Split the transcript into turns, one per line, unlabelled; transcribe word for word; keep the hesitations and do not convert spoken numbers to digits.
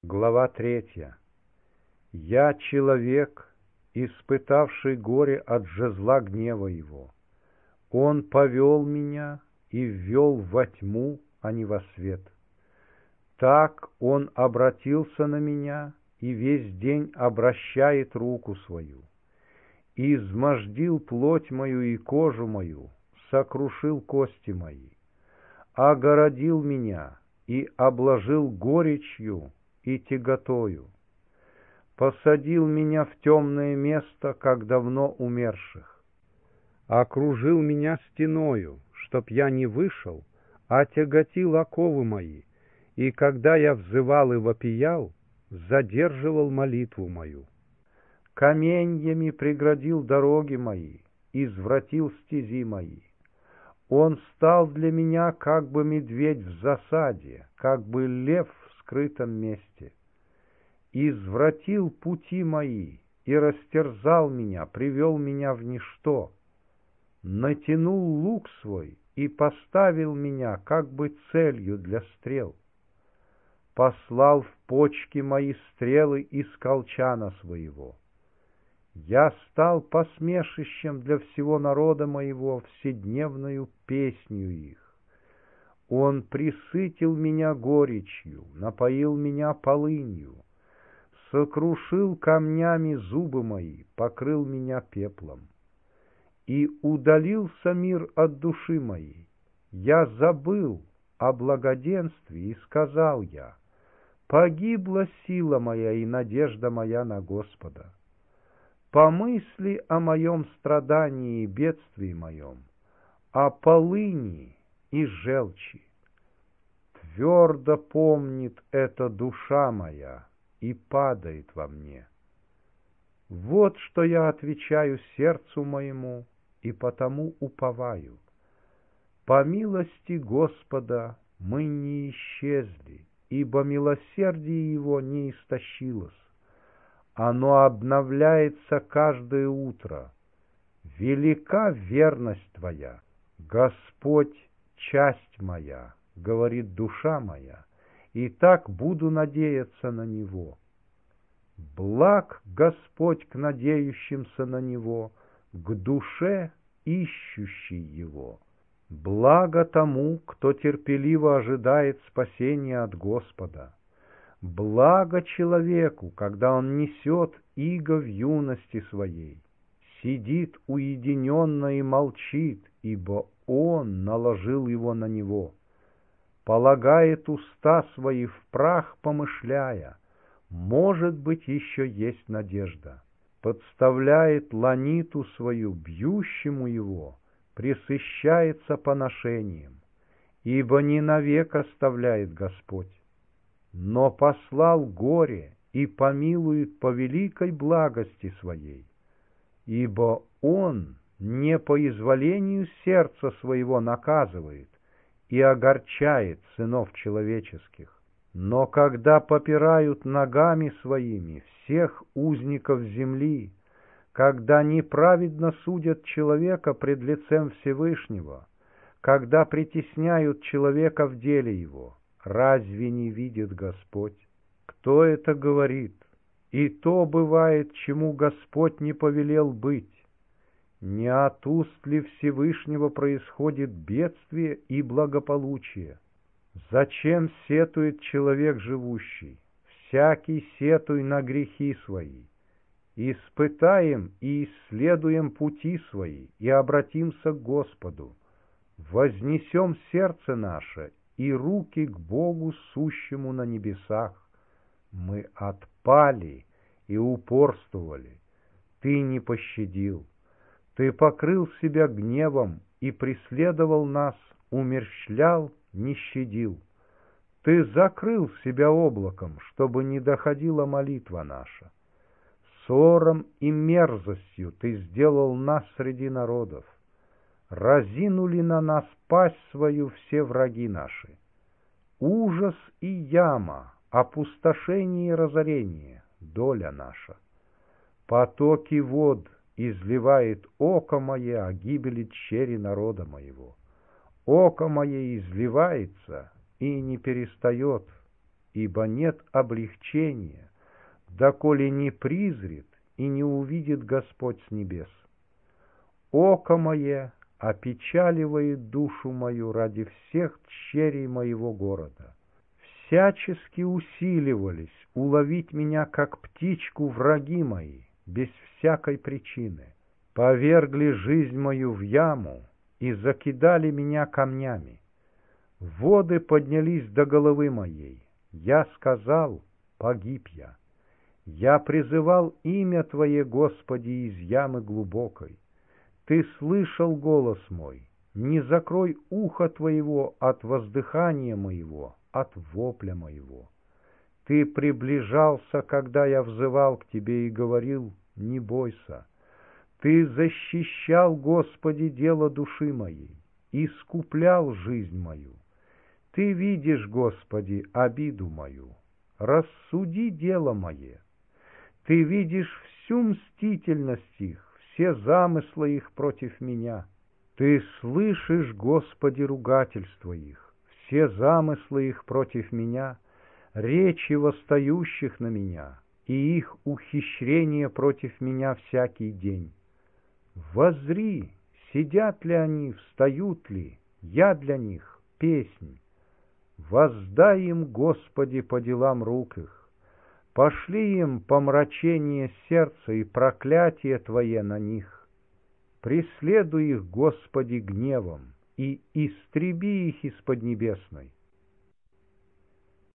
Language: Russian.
Глава третья. Я человек, испытавший горе от жезла гнева его. Он повел меня и ввел во тьму, а не во свет. Так он обратился на меня и весь день обращает руку свою. Измождил плоть мою и кожу мою, сокрушил кости мои, огородил меня и обложил горечью и тяготою, посадил меня в темное место, как давно умерших, окружил меня стеною, чтоб я не вышел, а тяготил оковы мои, и когда я взывал и вопиял, задерживал молитву мою. Каменьями преградил дороги мои, извратил стези мои. Он стал для меня, как бы медведь в засаде, как бы лев в скрытом месте. Извратил пути мои и растерзал меня, привел меня в ничто. Натянул лук свой и поставил меня, как бы целью для стрел. Послал в почки мои стрелы из колчана своего. Я стал посмешищем для всего народа моего, вседневною песнью их. Он присытил меня горечью, напоил меня полынью, сокрушил камнями зубы мои, покрыл меня пеплом. И удалился мир от души моей. Я забыл о благоденствии, и сказал я: погибла сила моя и надежда моя на Господа. Помысли о моем страдании и бедствии моем, о полыни и желчи. Твердо помнит это душа моя и падает во мне. Вот что я отвечаю сердцу моему и потому уповаю. По милости Господа мы не исчезли, ибо милосердие Его не истощилось. Оно обновляется каждое утро. Велика верность Твоя, Господь, часть моя, говорит душа моя, и так буду надеяться на Него. Благ Господь к надеющимся на Него, к душе, ищущей Его. Благо тому, кто терпеливо ожидает спасения от Господа. Благо человеку, когда он несет иго в юности своей, сидит уединенно и молчит, ибо он наложил его на него. Полагает уста свои в прах, помышляя: может быть, еще есть надежда. Подставляет ланиту свою бьющему его, пресыщается поношением, ибо не навек оставляет Господь, но послал горе и помилует по великой благости своей, ибо Он не по изволению сердца своего наказывает и огорчает сынов человеческих. Но когда попирают ногами своими всех узников земли, когда неправедно судят человека пред лицем Всевышнего, когда притесняют человека в деле его, разве не видит Господь? Кто это говорит? И то бывает, чему Господь не повелел быть. Не от уст ли Всевышнего происходит бедствие и благополучие? Зачем сетует человек живущий? Всякий сетуй на грехи свои. Испытаем и исследуем пути свои, и обратимся к Господу. Вознесем сердце наше и руки к Богу, сущему на небесах. Мы отпали и упорствовали. Ты не пощадил. Ты покрыл себя гневом и преследовал нас, умерщвлял, не щадил. Ты закрыл себя облаком, чтобы не доходила молитва наша. Ссором и мерзостью ты сделал нас среди народов. Разинули на нас пасть свою все враги наши. Ужас и яма, опустошение и разорение — доля наша. Потоки вод изливает око мое о гибели тщери народа моего. Око мое изливается и не перестает. ибо нет облегчения, доколе не призрит и не увидит Господь с небес. Око мое опечаливает душу мою ради всех тщерей моего города. Всячески усиливались уловить меня, как птичку, враги мои, без всякой причины. Повергли жизнь мою в яму и закидали меня камнями. Воды поднялись до головы моей. Я сказал: погиб я. Я призывал имя Твое, Господи, из ямы глубокой. Ты слышал голос мой. Не закрой ухо Твоего от воздыхания моего, от вопля моего. Ты приближался, когда я взывал к Тебе и говорил: не бойся. Ты защищал, Господи, дело души моей, искуплял жизнь мою. Ты видишь, Господи, обиду мою, рассуди дело мое. Ты видишь всю мстительность их, все замыслы их против меня. Ты слышишь, Господи, ругательства их, все замыслы их против меня, речи восстающих на меня и их ухищрения против меня всякий день. Воззри, сидят ли они, встают ли, я для них песнь. Воздай им, Господи, по делам рук их, пошли им помрачение сердца и проклятие Твое на них. Преследуй их, Господи, гневом и истреби их из поднебесной.